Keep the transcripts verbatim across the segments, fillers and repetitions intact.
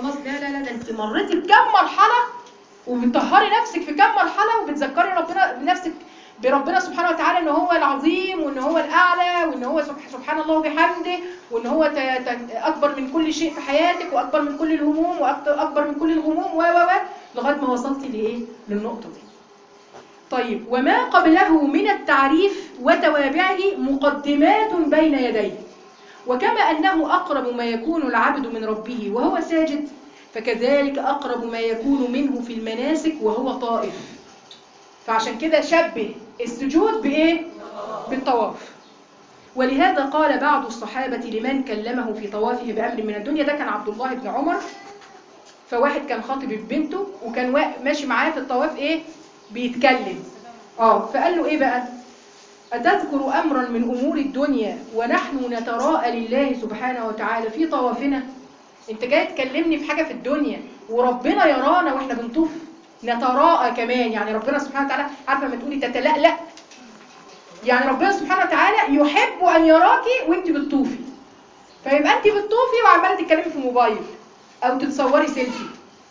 خلاص. لا لا لا، ده انت مريتي بكم مرحله وبتطهري نفسك في كم مرحله وبتذكري ربنا بنفسك بربنا سبحانه وتعالى ان هو العظيم وان هو الاعلى وان هو سبحان الله وبحمده وان هو اكبر من كل شيء في حياتك واكبر من كل الهموم واكبر من كل الغموم و و لغايه ما وصلتي لايه؟ للنقطه دي. طيب، وما قبله من التعريف وتوابعه مقدمات بين يديه، وكما أنه أقرب ما يكون العبد من ربه وهو ساجد، فكذلك أقرب ما يكون منه في المناسك وهو طائف. فعشان كده شبه السجود بإيه؟ بالطواف. ولهذا قال بعض الصحابة لمن كلمه في طوافه بأمر من الدنيا، ده كان عبد الله بن عمر، فواحد كان خاطب بنته وكان ماشي معاه في الطواف إيه؟ بيتكلم. آه فقال له إيه بقى؟ أتذكر أمرا من أمور الدنيا ونحن نتراءى لله سبحانه وتعالى في طوافنا؟ أنت جاي تكلمني في حاجة في الدنيا وربنا يرانا وإحنا بنطوف؟ نتراءى كمان، يعني ربنا سبحانه وتعالى، عارفة ما تقولي تتلألأ، يعني ربنا سبحانه وتعالى يحب أن يراكي وأنت بتطوفي، فيبقى أنت بتطوفي وعمالة تتكلمي في موبايل أو تتصوري سيلفي.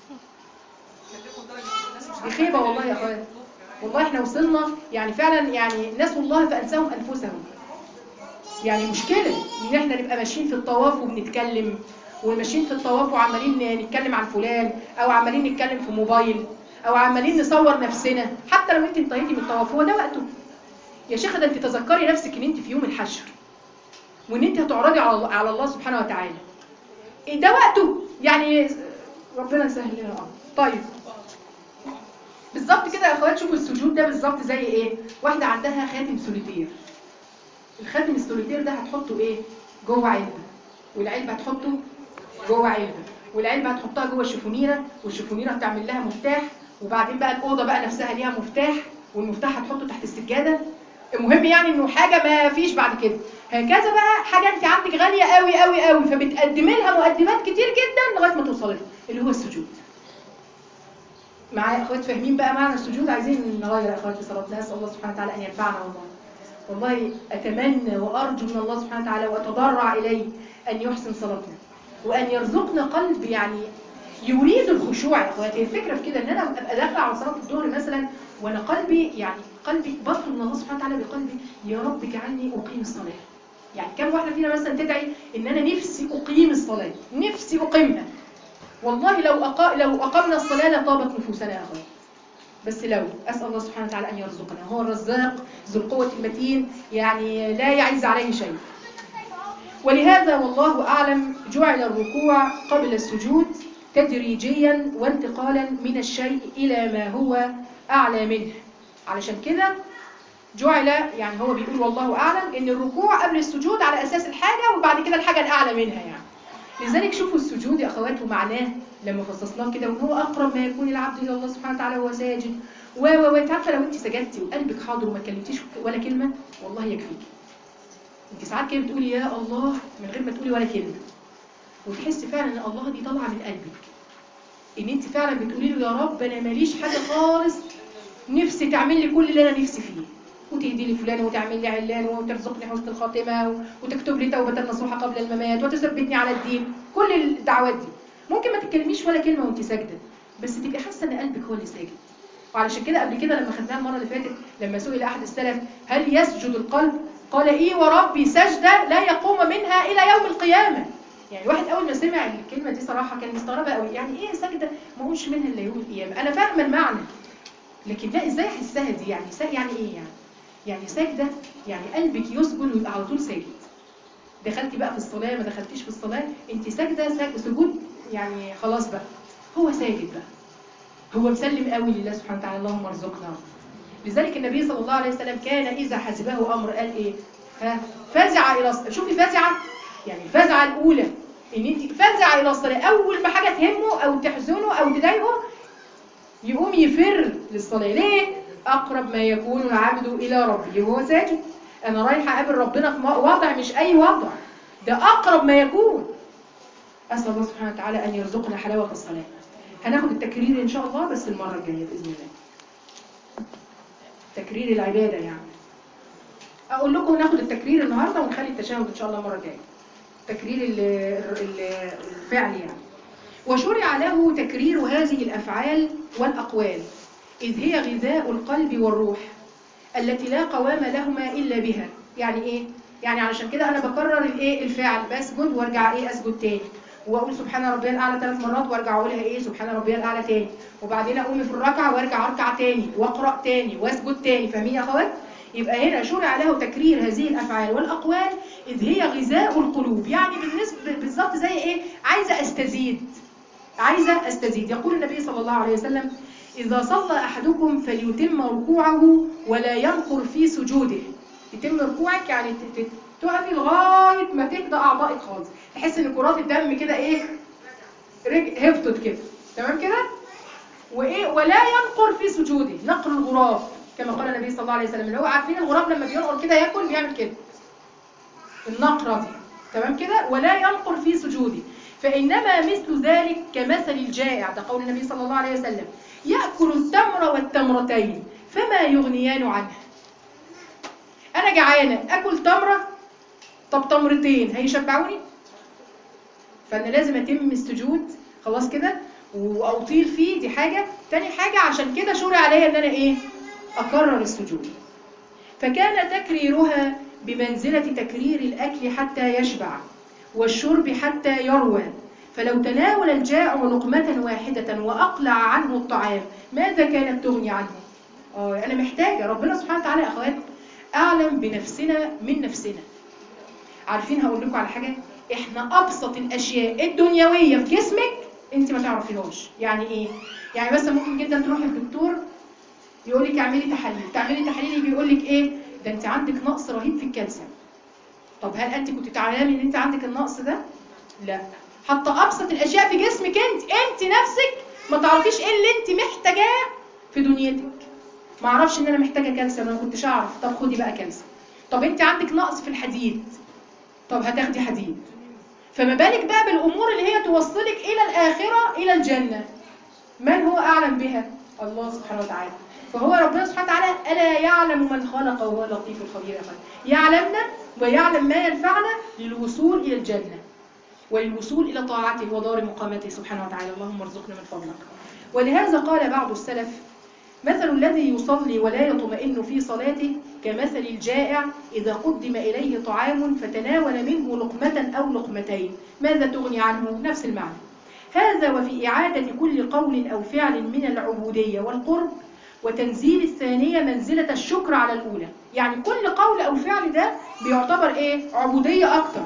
دي خيبة والله يا أخوات، والله احنا وصلنا يعني فعلا، يعني نسوا الله فأنساهم أنفسهم. يعني مشكلة ان احنا نبقى ماشيين في الطواف وبنتكلم، وماشيين في الطواف وعمالين نتكلم عن فلان، او عمالين نتكلم في موبايل، او عمالين نصور نفسنا. حتى لو انت انتهيتي من الطواف هو ده وقته يا شيخة. ده انت تذكري نفسك ان انت في يوم الحشر وان انت هتعرضي على الله سبحانه وتعالى، ده وقته يعني. ربنا يسهل لنا الامر. طيب بالظبط كده يا اخوات، شوفوا السجود ده بالظبط زي ايه؟ واحده عندها خاتم سوليتير، الخاتم السوليتير ده هتحطه ايه؟ جوه علبه، والعلبه هتحطه جوه علبه، والعلبه هتحطها جوه الشفونيره، والشفونيره هتعمل لها مفتاح، وبعدين بقى الاوضه بقى نفسها ليها مفتاح، والمفتاح هتحطه تحت السجاده. المهم يعني انه حاجه ما فيش بعد كده. هكذا بقى حاجه انت عندك غاليه قوي قوي قوي، فبتقدمي لها مقدمات كتير جدا لغايه ما توصلي لها، اللي هو السجود. معايا اخوات فاهمين بقى معنى السجود؟ عايزين نغير يا اخوات في صلاتنا. اسال الله سبحانه وتعالى ان ينفعنا والله. والله اتمنى وارجو من الله سبحانه وتعالى واتضرع اليه ان يحسن صلاتنا وان يرزقنا قلب يعني يريد الخشوع يا اخواتي. الفكره في كده ان انا ابقى داخله على صلاه الظهر مثلا وانا قلبي يعني قلبي بطلب من الله سبحانه وتعالى بقلبي يا رب اجعلني اقيم الصلاه. يعني كم واحده فينا مثلا تدعي ان انا نفسي اقيم الصلاه، نفسي اقيمها. والله لو أقا... لو اقمنا الصلاه لطابت نفوسنا يا اخواتي. بس لو اسال الله سبحانه وتعالى ان يرزقنا، وهو الرزاق ذو القوه المتين، يعني لا يعز عليه شيء. ولهذا والله اعلم جعل الركوع قبل السجود تدريجيا وانتقالا من الشيء الى ما هو اعلى منه. علشان كده جعل، يعني هو بيقول والله اعلم ان الركوع قبل السجود على اساس الحاجه وبعد كده الحاجه الاعلى منها يعني. لذلك شوفوا السجود يا اخوات ومعناه لما فصصناه كده، وان هو اقرب ما يكون العبد الى الله سبحانه وتعالى وهو ساجد و و انت عارفه لو انت سجدتي وقلبك حاضر وما اتكلمتيش ولا كلمه والله يكفيكي. انت ساعات كده بتقولي يا الله من غير ما تقولي ولا كلمه، وتحسي فعلا ان الله دي طالعه من قلبك، ان انت فعلا بتقولي له يا رب انا ماليش حاجه خالص، نفسي تعمل لي كل اللي انا نفسي فيه، وتهدي لي فلان وتعمل لي علان وترزقني حسن الخاتمه وتكتب لي توبه نصوحه قبل الممات وتثبتني على الدين. كل الدعوات دي ممكن ما تتكلميش ولا كلمه وانت ساجده، بس تبقي حاسه ان قلبك هو اللي ساجد. وعلشان كده قبل كده لما خدناها المره اللي فاتت لما سئل احد السلف هل يسجد القلب؟ قال ايه وربي سجده لا يقوم منها الى يوم القيامه. يعني الواحد اول ما سمع الكلمه دي صراحه كان مستغربه قوي، يعني ايه سجده ما اقومش منها الا يوم القيامه؟ انا فاهمه المعنى لكن لا ازاي احسها دي؟ يعني يعني ايه يعني؟ يعني سجده يعني قلبك يسجد ويبقى على طول ساجد. دخلتي بقى في الصلاه ما دخلتيش في الصلاه انت ساجده سجود يعني خلاص بقى هو ساجد بقى، هو مسلم قوي لله سبحانه وتعالى. اللهم ارزقنا. لذلك النبي صلى الله عليه وسلم كان اذا حسبه امر قال ايه؟ ها فزع الى الصلاه. شوفي فزعه يعني الفزعه الاولى ان انت فزع الى الصلاه، اول ما حاجه تهمه او تحزنه او تضايقه يقوم يفر للصلاه. ليه؟ اقرب ما يكون العبد الى ربه وهو ساجد. انا رايحه اقابل ربنا في وضع مش اي وضع، ده اقرب ما يكون. اسال الله سبحانه وتعالى ان يرزقنا حلاوه الصلاه. هناخد التكرير ان شاء الله بس المره الجايه باذن الله، تكرير العباده يعني. اقول لكم ناخد التكرير النهارده ونخلي التشهد ان شاء الله المره الجايه، تكرير الفعل يعني. وشرع له تكرير هذه الأفعال والأقوال إذ هي غذاء القلب والروح التي لا قوام لهما إلا بها. يعني إيه؟ يعني علشان كده أنا بكرر الإيه الفعل، بسجد وارجع إيه أسجد تاني، واقول سبحان ربي الاعلى ثلاث مرات وارجع اقولها ايه سبحان ربي الاعلى تاني، وبعدين اقوم في الركعه وارجع اركع تاني واقرا تاني واسجد تاني. فاهمين يا اخوات؟ يبقى هنا شرع له تكرير هذه الافعال والاقوال اذ هي غذاء القلوب. يعني بالنسبه بالظبط زي ايه؟ عايزه استزيد، عايزه استزيد. يقول النبي صلى الله عليه وسلم: اذا صلى احدكم فليتم ركوعه ولا ينقر في سجوده. يتم ركوعك يعني تقفي لغايه ما تهدى اعضائك خالص، تحس ان كرات الدم كده ايه رج هبطت كده، تمام كده. وايه ولا ينقر في سجوده، نقر الغراب كما قال النبي صلى الله عليه وسلم، اللي هو عارفين الغراب لما بينقر كده ياكل بيعمل كده النقره دي، تمام كده. ولا ينقر في سجوده فانما مثل ذلك كمثل الجائع، ده قول النبي صلى الله عليه وسلم، ياكل التمر والتمرتين فما يغنيان عنه. انا جعانه اكل تمره، طب تمرتين هيشبعوني؟ فانا لازم اتم السجود خلاص كده واطيل فيه، دي حاجه. تاني حاجه عشان كده شرع عليا ان انا ايه اكرر السجود. فكان تكريرها بمنزله تكرير الاكل حتى يشبع والشرب حتى يروى. فلو تناول الجائع لقمه واحده واقلع عنه الطعام ماذا كانت تغني عنه؟ اه انا محتاجه. ربنا سبحانه وتعالى يا اخوات اعلم بنفسنا من نفسنا. عارفين هقول لكم على حاجه، احنا ابسط الاشياء الدنيويه في جسمك انت ما تعرفيهاش. يعني ايه؟ يعني مثلا ممكن جدا تروحي للدكتور يقول لك اعملي تحاليل، تعملي تحاليل يجي يقول لك ايه ده انت عندك نقص رهيب في الكالسيوم. طب هل انت كنت تعلمي ان انت عندك النقص ده؟ لا. حتى ابسط الاشياء في جسمك انت انت نفسك ما تعرفيش ايه اللي انت محتاجاه في دنيتك. ما اعرفش ان انا محتاجه كالسيوم، انا ما كنتش اعرف. طب خدي بقى كالسيوم. طب انت عندك نقص في الحديد، طب هتاخدي حديد. فما بالك بقى بالامور اللي هي توصلك الى الاخره الى الجنه. من هو اعلم بها؟ الله سبحانه وتعالى. فهو ربنا سبحانه وتعالى الا يعلم من خلق وهو اللطيف الخبير. يا خالد يعلمنا ويعلم ما ينفعنا للوصول الى الجنه وللوصول الى طاعته ودار مقامته سبحانه وتعالى. اللهم ارزقنا من فضلك. ولهذا قال بعض السلف: مثل الذي يصلي ولا يطمئن في صلاته كمثل الجائع إذا قدم إليه طعام فتناول منه لقمة أو لقمتين ماذا تغني عنه؟ نفس المعنى. هذا وفي إعادة كل قول أو فعل من العبودية والقرب، وتنزيل الثانية منزلة الشكر على الأولى. يعني كل قول أو فعل ده بيعتبر إيه؟ عبودية أكتر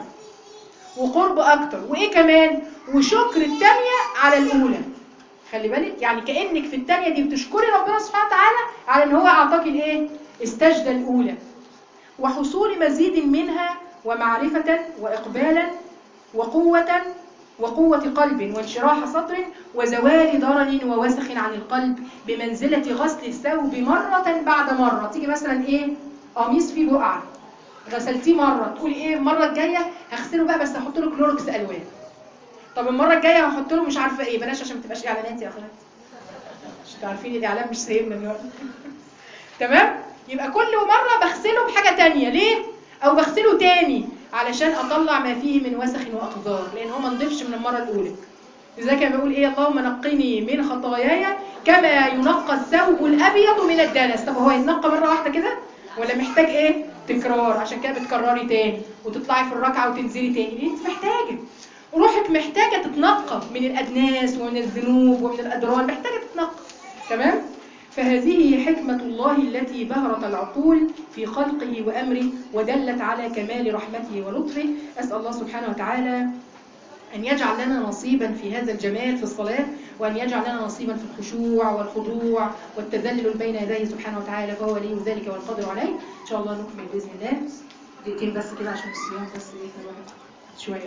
وقرب أكتر، وإيه كمان؟ وشكر الثانية على الأولى. خلي بالك، يعني كأنك في الثانية دي بتشكري ربنا سبحانه وتعالى على ان هو اعطاك الايه؟ استجدى الاولى، وحصول مزيد منها ومعرفة واقبالا وقوة وقوة قلب وانشراح صدر وزوال ضرر ووسخ عن القلب بمنزلة غسل الثوب مرة بعد مرة. تيجي مثلا ايه؟ قميص فيه بقعة غسلتيه مرة، تقولي ايه المرة الجاية هغسله بقى بس هحط له كلوركس الوان. طب المره الجايه هحط له مش عارفه ايه. بلاش عشان ما تبقاش اعلانات يا اخوات، مش عارفين الاعلان مش سايبنا دلوقتي. تمام؟ يبقى كل مره بغسله بحاجه ثانيه. ليه؟ او بغسله تاني علشان اطلع ما فيه من وسخ واقذار، لان هو ما نضيفش من المره الاولى. لذلك كان بيقول ايه؟ اللهم نقني من خطاياي كما ينقى الثوب الابيض من الدنس. طب هو يتنقى مره واحده كده ولا محتاج ايه؟ تكرار. عشان كده بتكرري تاني وتطلعي في الركعه وتنزلي تاني. ليه؟ انت محتاجه، روحك محتاجة تتنقى من الأدناس ومن الذنوب ومن الأدران، محتاجة تتنقى. تمام؟ فهذه حكمة الله التي بهرت العقول في خلقه وأمره ودلت على كمال رحمته ولطفه. أسأل الله سبحانه وتعالى أن يجعل لنا نصيبا في هذا الجمال في الصلاة، وأن يجعل لنا نصيبا في الخشوع والخضوع والتذلل بين يديه سبحانه وتعالى، فهو ولي ذلك والقادر عليه. إن شاء الله نكمل بإذن الله. دقيقتين بس كده عشان الصيام بس إيه الواحد